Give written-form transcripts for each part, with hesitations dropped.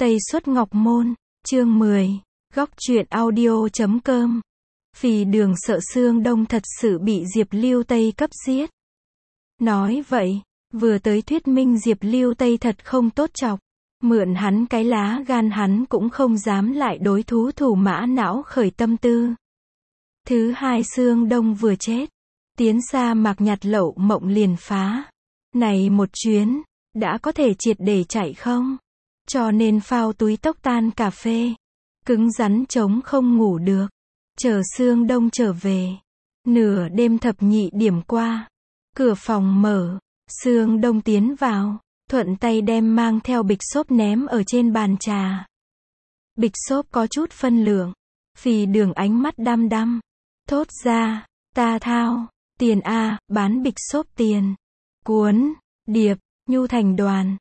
Tây Xuất Ngọc Môn, chương 10, góc truyện audio.com. Phì Đường sợ Sương Đông thật sự bị Diệp Lưu Tây cấp giết. Nói vậy, vừa tới thuyết minh Diệp Lưu Tây thật không tốt chọc. Mượn hắn cái lá gan hắn cũng không dám lại đối thú thủ mã não khởi tâm tư. Thứ hai Sương Đông vừa chết, tiến sa mạc nhặt lậu mộng liền phá. Này một chuyến, đã có thể triệt để chạy không? Cho nên phao túi tốc tan cà phê. Cứng rắn chống không ngủ được. Chờ Sương Đông trở về. Nửa đêm thập nhị điểm qua. Cửa phòng mở. Sương Đông tiến vào. Thuận tay đem mang theo bịch xốp ném ở trên bàn trà. Bịch xốp có chút phân lượng. Phì Đường ánh mắt đăm đăm. Thốt ra, ta thao, tiền A, bán bịch xốp tiền. Cuốn, điệp, nhu thành đoàn,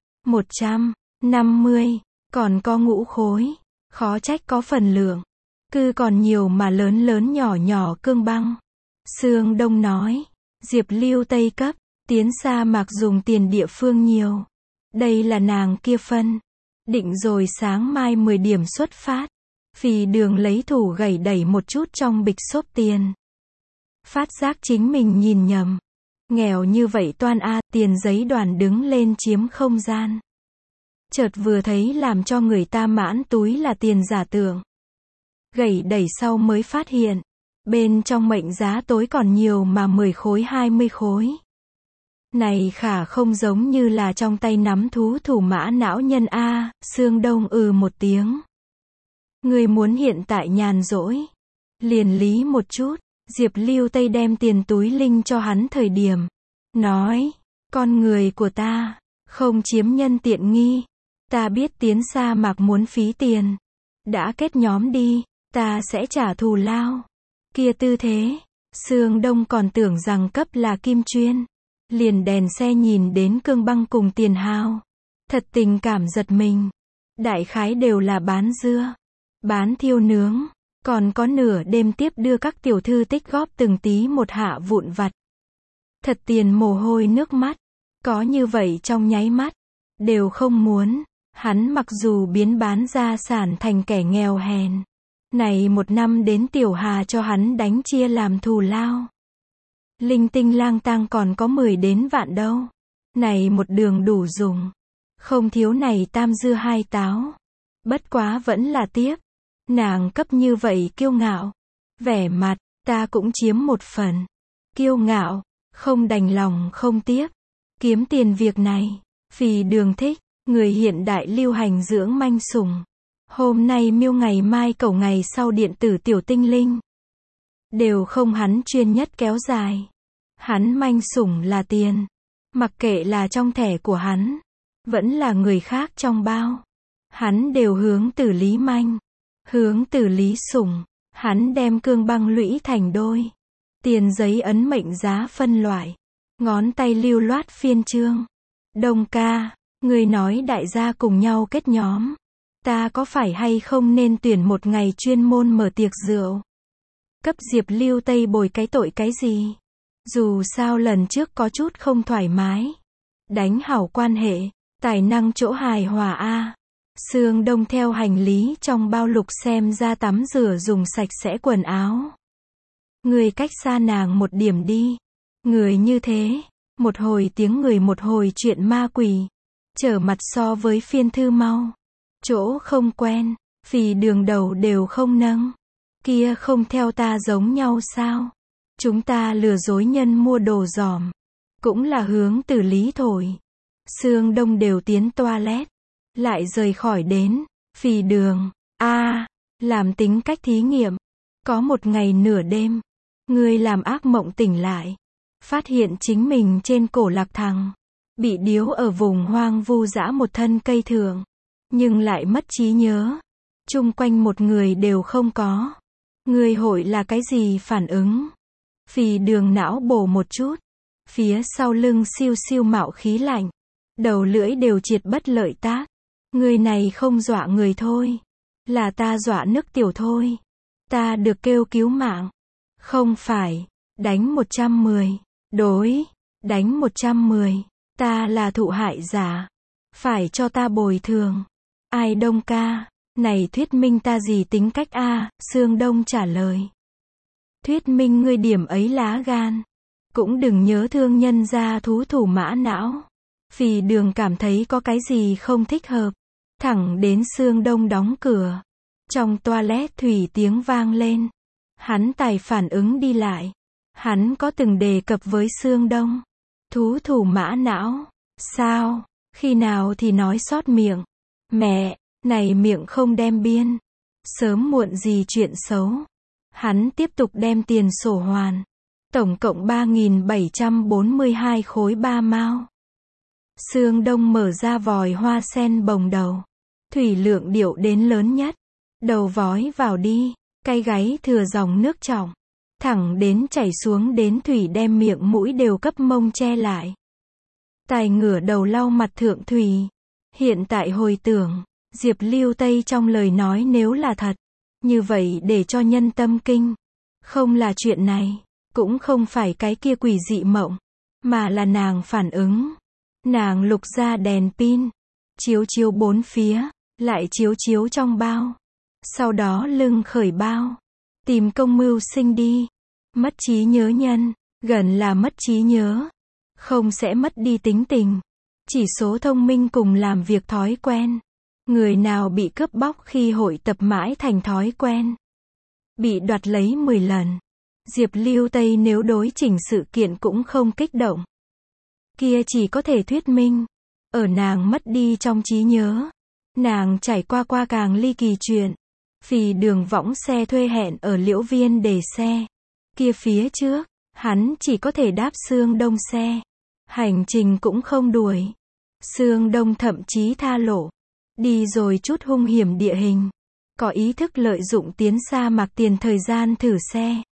150, còn có ngũ khối. Khó trách có phần lượng. Cư còn nhiều mà lớn lớn nhỏ nhỏ cương băng. Sương Đông nói, Diệp Lưu Tây cấp, tiến sa mạc dùng tiền địa phương nhiều. Đây là nàng kia phân. Định rồi sáng mai 10 điểm xuất phát. Phì Đường lấy thủ gẩy đẩy một chút trong bịch xốp tiền. Phát giác chính mình nhìn nhầm. Nghèo như vậy toan A, tiền giấy đoàn đứng lên chiếm không gian. Chợt vừa thấy làm cho người ta mãn túi là tiền giả tưởng. Gẩy đẩy sau mới phát hiện. Bên trong mệnh giá tối còn nhiều mà 10 khối 20 khối. Này khả không giống như là trong tay nắm thú thủ mã não nhân A, Sương Đông một tiếng. Người muốn hiện tại nhàn rỗi. Liền lý một chút, Diệp Lưu Tây đem tiền túi linh cho hắn thời điểm. Nói, con người của ta, không chiếm nhân tiện nghi. Ta biết tiến sa mạc muốn phí tiền. Đã kết nhóm đi, ta sẽ trả thù lao. Kia tư thế, Sương Đông còn tưởng rằng cấp là kim chuyên. Liền đèn xe nhìn đến cương băng cùng tiền hao. Thật tình cảm giật mình. Đại khái đều là bán dưa, bán thiêu nướng. Còn có nửa đêm tiếp đưa các tiểu thư tích góp từng tí một hạ vụn vặt. Thật tiền mồ hôi nước mắt. Có như vậy trong nháy mắt. Đều không muốn. Hắn mặc dù biến bán gia sản thành kẻ nghèo hèn. Này một năm đến tiểu hà cho hắn đánh chia làm thù lao. Linh tinh lang tang còn có 10 đến vạn đâu. Này một đường đủ dùng. Không thiếu này tam dưa hai táo. Bất quá vẫn là tiếc. Nàng cấp như vậy kiêu ngạo. Vẻ mặt, ta cũng chiếm một phần. Kiêu ngạo, không đành lòng không tiếc. Kiếm tiền việc này, Phì Đường thích. Người hiện đại lưu hành dưỡng manh sủng. Hôm nay miêu ngày mai cẩu ngày sau điện tử tiểu tinh linh. Đều không hắn chuyên nhất kéo dài. Hắn manh sủng là tiền. Mặc kệ là trong thẻ của hắn. Vẫn là người khác trong bao. Hắn đều hướng từ lý manh. Hướng từ lý sủng. Hắn đem cương băng lũy thành đôi. Tiền giấy ấn mệnh giá phân loại. Ngón tay lưu loát phiên chương. Đông ca. Người nói đại gia cùng nhau kết nhóm. Ta có phải hay không nên tuyển một ngày chuyên môn mở tiệc rượu. Cấp Diệp Lưu Tây bồi cái tội cái gì. Dù sao lần trước có chút không thoải mái. Đánh hảo quan hệ. Tài năng chỗ hài hòa A. Sương Đông theo hành lý trong bao lục xem ra tắm rửa dùng sạch sẽ quần áo. Người cách xa nàng một điểm đi. Người như thế. Một hồi tiếng người một hồi chuyện ma quỷ. Trở mặt so với phiên thư mau. Chỗ không quen. Phì Đường đầu đều không nâng. Kia không theo ta giống nhau sao? Chúng ta lừa dối nhân mua đồ giỏm. Cũng là hướng từ lý thổi. Sương Đông đều tiến toilet. Lại rời khỏi đến. Phì Đường. Làm tính cách thí nghiệm. Có một ngày nửa đêm. Ngươi làm ác mộng tỉnh lại. Phát hiện chính mình trên cổ lạc thằng. Bị điếu ở vùng hoang vu dã một thân cây thượng. Nhưng lại mất trí nhớ. Chung quanh một người đều không có. Người hội là cái gì phản ứng? Phì Đường não bổ một chút. Phía sau lưng siêu siêu mạo khí lạnh. Đầu lưỡi đều triệt bất lợi tác. Người này không dọa người thôi. Là ta dọa nước tiểu thôi. Ta được kêu cứu mạng. Không phải. Đánh 110. Đối. Đánh 110. Ta là thụ hại giả. Phải cho ta bồi thường. Ai Đông ca? Này thuyết minh ta gì tính cách a? Sương Đông trả lời. Thuyết minh ngươi điểm ấy lá gan. Cũng đừng nhớ thương nhân gia thú thủ mã não. Phì Đường cảm thấy có cái gì không thích hợp. Thẳng đến Sương Đông đóng cửa. Trong toilet thủy tiếng vang lên. Hắn tài phản ứng đi lại. Hắn có từng đề cập với Sương Đông. Thú thủ mã não. Sao? Khi nào thì nói sót miệng. Mẹ, này miệng không đem biên. Sớm muộn gì chuyện xấu. Hắn tiếp tục đem tiền sổ hoàn. Tổng cộng 3.742 khối 3 mao. Sương Đông mở ra vòi hoa sen bồng đầu. Thủy lượng điệu đến lớn nhất. Đầu vói vào đi. Cay gáy thừa dòng nước trọng. Thẳng đến chảy xuống đến thủy đem miệng mũi đều cấp mông che lại. Tài ngửa đầu lau mặt thượng thủy. Hiện tại hồi tưởng, Diệp Lưu Tây trong lời nói nếu là thật. Như vậy để cho nhân tâm kinh. Không là chuyện này. Cũng không phải cái kia quỷ dị mộng. Mà là nàng phản ứng. Nàng lục ra đèn pin. Chiếu chiếu bốn phía. Lại chiếu chiếu trong bao. Sau đó lưng khởi bao. Tìm công mưu sinh đi. Mất trí nhớ nhân. Gần là mất trí nhớ. Không sẽ mất đi tính tình. Chỉ số thông minh cùng làm việc thói quen. Người nào bị cướp bóc khi hội tập mãi thành thói quen. Bị đoạt lấy 10 lần. Diệp Lưu Tây nếu đối chỉnh sự kiện cũng không kích động. Kia chỉ có thể thuyết minh. Ở nàng mất đi trong trí nhớ. Nàng trải qua càng ly kỳ chuyện. Phì Đường võng xe thuê hẹn ở Liễu Viên để xe. Kia phía trước, hắn chỉ có thể đáp Sương Đông xe. Hành trình cũng không đuổi. Sương Đông thậm chí tha lộ. Đi rồi chút hung hiểm địa hình. Có ý thức lợi dụng tiến sa mạc tiền thời gian thử xe.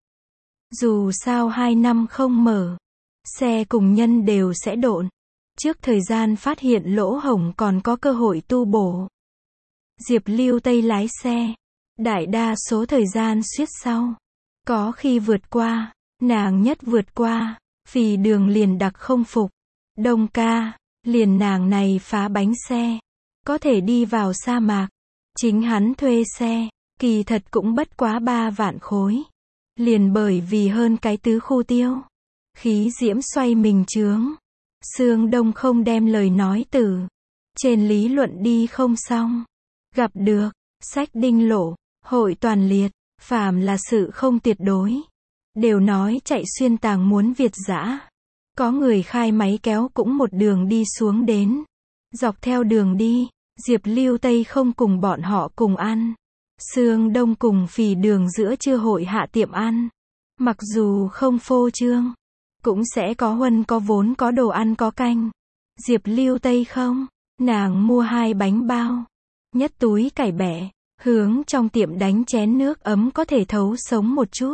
Dù sao 2 năm không mở. Xe cùng nhân đều sẽ độn. Trước thời gian phát hiện lỗ hổng còn có cơ hội tu bổ. Diệp Lưu Tây lái xe. Đại đa số thời gian suýt sau. Có khi vượt qua. Nàng nhất vượt qua. Phì Đường liền đặc không phục. Đông ca. Liền nàng này phá bánh xe. Có thể đi vào sa mạc. Chính hắn thuê xe. Kỳ thật cũng bất quá 3 vạn khối. Liền bởi vì hơn cái tứ khu tiêu. Khí diễm xoay mình chướng. Sương Đông không đem lời nói từ. Trên lý luận đi không xong. Gặp được. Sách đinh lộ. Hội toàn liệt. Phàm là sự không tuyệt đối. Đều nói chạy xuyên tàng muốn Việt dã. Có người khai máy kéo cũng một đường đi xuống đến. Dọc theo đường đi. Diệp Lưu Tây không cùng bọn họ cùng ăn. Sương Đông cùng Phì Đường giữa trưa hội hạ tiệm ăn. Mặc dù không phô trương. Cũng sẽ có huân có vốn có đồ ăn có canh. Diệp Lưu Tây không. Nàng mua 2 bánh bao. Nhất túi cải bẹ. Hướng trong tiệm đánh chén nước ấm có thể thấu sống một chút.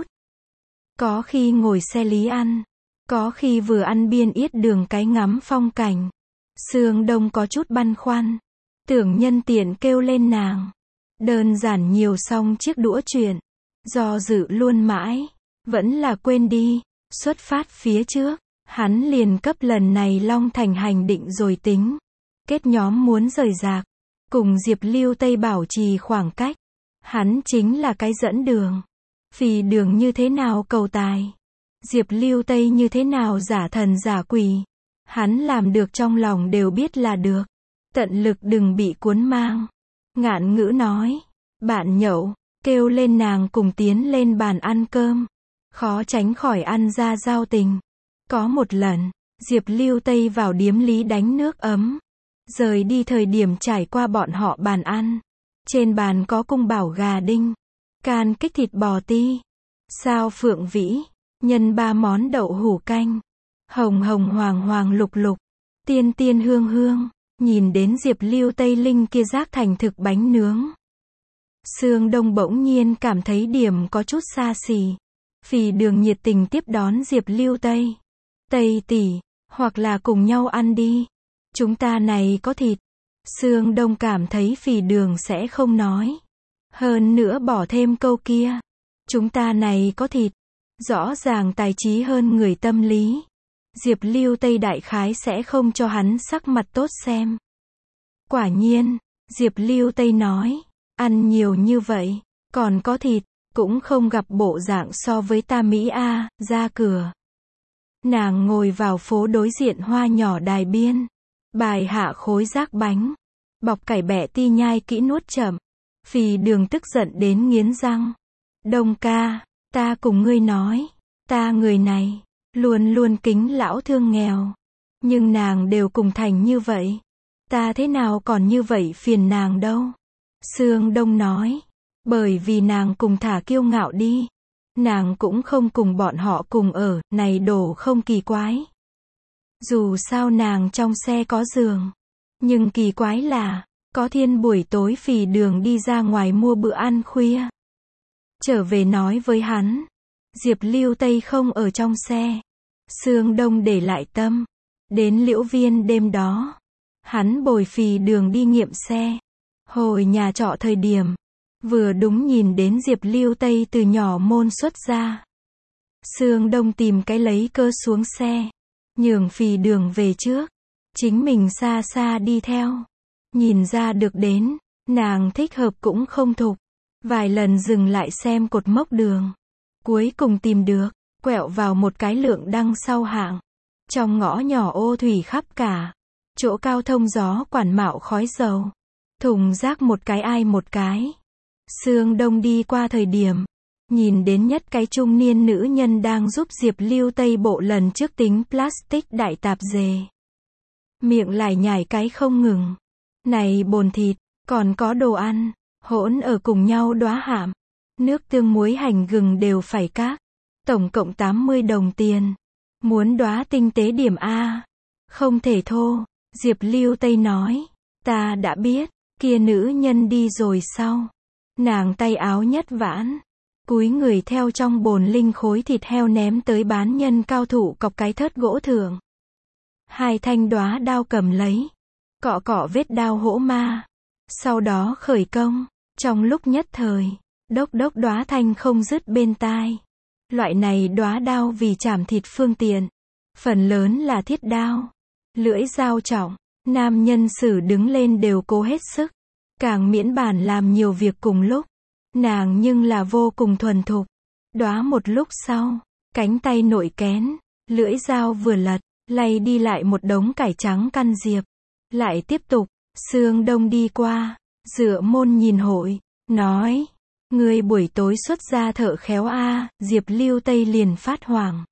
Có khi ngồi xe lý ăn. Có khi vừa ăn biên yết đường cái ngắm phong cảnh. Sương Đông có chút băn khoăn. Tưởng nhân tiện kêu lên nàng. Đơn giản nhiều xong chiếc đũa chuyện. Do dự luôn mãi. Vẫn là quên đi. Xuất phát phía trước. Hắn liền cấp lần này Long Thành hành định rồi tính. Kết nhóm muốn rời rạc. Cùng Diệp Lưu Tây bảo trì khoảng cách. Hắn chính là cái dẫn đường. Phì Đường như thế nào cầu tài. Diệp Lưu Tây như thế nào giả thần giả quỷ. Hắn làm được trong lòng đều biết là được. Tận lực đừng bị cuốn mang. Ngạn ngữ nói. Bạn nhậu. Kêu lên nàng cùng tiến lên bàn ăn cơm. Khó tránh khỏi ăn ra giao tình. Có một lần. Diệp Lưu Tây vào điếm lý đánh nước ấm. Rời đi thời điểm trải qua bọn họ bàn ăn. Trên bàn có cung bảo gà đinh. Can kích thịt bò ti. Sao phượng vĩ. Nhân 3 món đậu hủ canh. Hồng hồng hoàng hoàng lục lục. Tiên tiên hương hương. Nhìn đến Diệp Lưu Tây Linh kia rác thành thực bánh nướng. Sương Đông bỗng nhiên cảm thấy điểm có chút xa xỉ. Phì Đường nhiệt tình tiếp đón Diệp Lưu Tây. Tây tỷ. Hoặc là cùng nhau ăn đi. Chúng ta này có thịt. Sương Đông cảm thấy Phì Đường sẽ không nói. Hơn nữa bỏ thêm câu kia. Chúng ta này có thịt. Rõ ràng tài trí hơn người tâm lý. Diệp Lưu Tây đại khái sẽ không cho hắn sắc mặt tốt xem. Quả nhiên, Diệp Lưu Tây nói, ăn nhiều như vậy, còn có thịt, cũng không gặp bộ dạng so với ta Mỹ a. Ra cửa. Nàng ngồi vào phố đối diện hoa nhỏ đài biên. Bài hạ khối rác bánh. Bọc cải bẹ ti nhai kỹ nuốt chậm. Phì Đường tức giận đến nghiến răng. Đông ca, ta cùng ngươi nói, ta người này, luôn luôn kính lão thương nghèo. Nhưng nàng đều cùng thành như vậy. Ta thế nào còn như vậy phiền nàng đâu. Sương Đông nói, bởi vì nàng cùng thả kiêu ngạo đi. Nàng cũng không cùng bọn họ cùng ở, này đổ không kỳ quái. Dù sao nàng trong xe có giường. Nhưng kỳ quái là, có thiên buổi tối Phì Đường đi ra ngoài mua bữa ăn khuya. Trở về nói với hắn, Diệp Lưu Tây không ở trong xe. Sương Đông để lại tâm. Đến Liễu Viên đêm đó, hắn bồi Phì Đường đi nghiệm xe. Hồi nhà trọ thời điểm, vừa đúng nhìn đến Diệp Lưu Tây từ nhỏ môn xuất ra. Sương Đông tìm cái lấy cơ xuống xe, nhường Phì Đường về trước, chính mình xa xa đi theo. Nhìn ra được đến, nàng thích hợp cũng không thục. Vài lần dừng lại xem cột mốc đường. Cuối cùng tìm được, quẹo vào một cái lượng đăng sau hạng. Trong ngõ nhỏ ô thủy khắp cả. Chỗ cao thông gió quản mạo khói dầu. Thùng rác một cái ai một cái. Sương Đông đi qua thời điểm, nhìn đến nhất cái trung niên nữ nhân đang giúp Diệp Lưu Tây bộ lần trước tính plastic đại tạp dề. Miệng lải nhải cái không ngừng. Này bồn thịt, còn có đồ ăn, hỗn ở cùng nhau đóa hạm. Nước tương muối hành gừng đều phải các. Tổng cộng 80 đồng tiền. Muốn đóa tinh tế điểm A. Không thể thô. Diệp Lưu Tây nói. Ta đã biết, kia nữ nhân đi rồi sau. Nàng tay áo nhất vãn. Cúi người theo trong bồn linh khối thịt heo ném tới bán nhân cao thủ cọc cái thớt gỗ thượng. Hai thanh đóa đao cầm lấy. Cọ cọ vết đao hỗ ma. Sau đó khởi công. Trong lúc nhất thời, đốc đốc đóa thanh không dứt bên tai. Loại này đóa đao vì chảm thịt phương tiện. Phần lớn là thiết đao. Lưỡi dao trọng. Nam nhân sử đứng lên đều cố hết sức. Càng miễn bản làm nhiều việc cùng lúc. Nàng nhưng là vô cùng thuần thục. Đóa một lúc sau, cánh tay nội kén. Lưỡi dao vừa lật, lay đi lại một đống cải trắng căn diệp. Lại tiếp tục, Sương Đông đi qua, dựa môn nhìn hội, nói, người buổi tối xuất ra thợ khéo a. Diệp Lưu Tây liền phát hoảng.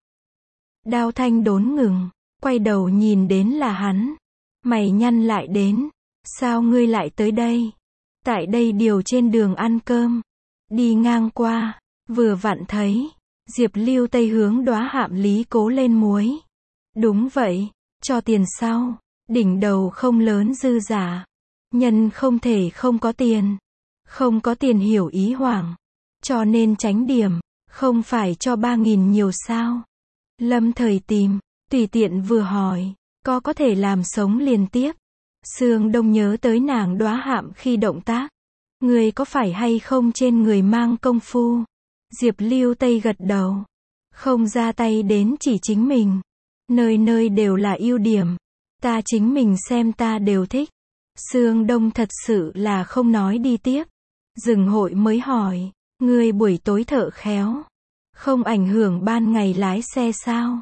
Đao thanh đốn ngừng, quay đầu nhìn đến là hắn. Mày nhăn lại đến, sao ngươi lại tới đây? Tại đây điều trên đường ăn cơm. Đi ngang qua, vừa vặn thấy, Diệp Lưu Tây hướng đóa hạm lý cố lên muối. Đúng vậy, cho tiền sau. Đỉnh đầu không lớn dư giả. Nhân không thể không có tiền. Không có tiền hiểu ý hoảng. Cho nên tránh điểm. Không phải cho 3.000 nhiều sao. Lâm thời tìm. Tùy tiện vừa hỏi. Có thể làm sống liền tiếp. Sương Đông nhớ tới nàng đóa hạm khi động tác. Người có phải hay không trên người mang công phu. Diệp Lưu Tây gật đầu. Không ra tay đến chỉ chính mình. Nơi nơi đều là ưu điểm. Ta chính mình xem ta đều thích. Sương Đông thật sự là không nói đi tiếp. Dừng hội mới hỏi. Ngươi buổi tối thợ khéo. Không ảnh hưởng ban ngày lái xe sao?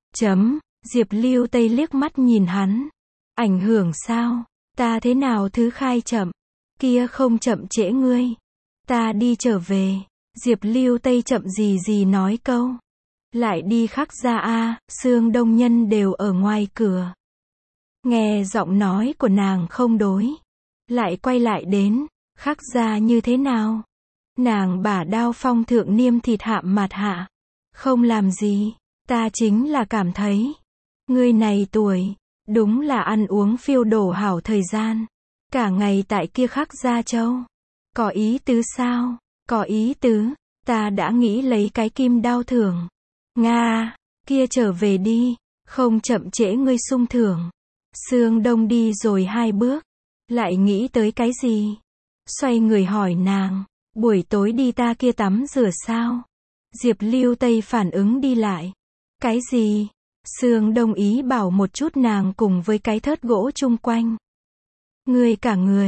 Diệp Lưu Tây liếc mắt nhìn hắn. Ảnh hưởng sao? Ta thế nào thứ khai chậm? Kia không chậm trễ ngươi. Ta đi trở về. Diệp Lưu Tây chậm gì nói câu. Lại đi khắc ra a. Sương Đông nhân đều ở ngoài cửa. Nghe giọng nói của nàng không đối. Lại quay lại đến. Khắc ra như thế nào? Nàng bả đao phong thượng niêm thịt hạm mặt hạ. Không làm gì. Ta chính là cảm thấy. Ngươi này tuổi. Đúng là ăn uống phiêu đổ hảo thời gian. Cả ngày tại kia khắc gia châu. Có ý tứ sao? Có ý tứ. Ta đã nghĩ lấy cái kim đao thưởng. Nga. Kia trở về đi. Không chậm trễ ngươi sung thưởng. Sương Đông đi rồi 2 bước. Lại nghĩ tới cái gì? Xoay người hỏi nàng. Buổi tối đi ta kia tắm rửa sao? Diệp Lưu Tây phản ứng đi lại. Cái gì? Sương Đông ý bảo một chút nàng cùng với cái thớt gỗ chung quanh. Ngươi cả người.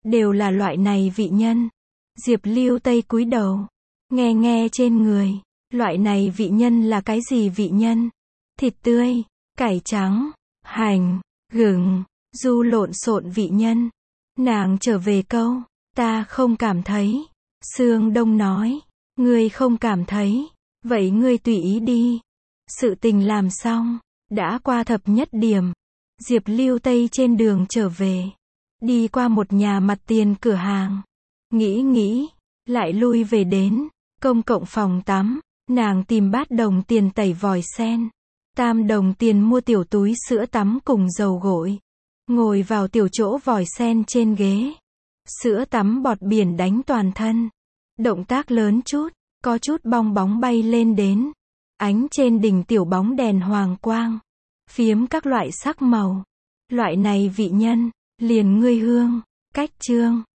đều là loại này vị nhân. Diệp Lưu Tây cúi đầu, nghe nghe trên người, loại này vị nhân là cái gì vị nhân? Thịt tươi, cải trắng, hành, gừng, du lộn xộn vị nhân. Nàng trở về câu, ta không cảm thấy. Sương Đông nói, ngươi không cảm thấy, vậy ngươi tùy ý đi. Sự tình làm xong, đã qua thập nhất điểm. Diệp Lưu Tây trên đường trở về, đi qua một nhà mặt tiền cửa hàng. Nghĩ, lại lui về đến công cộng phòng tắm, nàng tìm bát đồng tiền tẩy vòi sen, 3 đồng tiền mua tiểu túi sữa tắm cùng dầu gội. Ngồi vào tiểu chỗ vòi sen trên ghế. Sữa tắm bọt biển đánh toàn thân. Động tác lớn chút, có chút bong bóng bay lên đến. Ánh trên đỉnh tiểu bóng đèn hoàng quang, phiếm các loại sắc màu. Loại này vị nhân, liền ngươi hương, cách trương.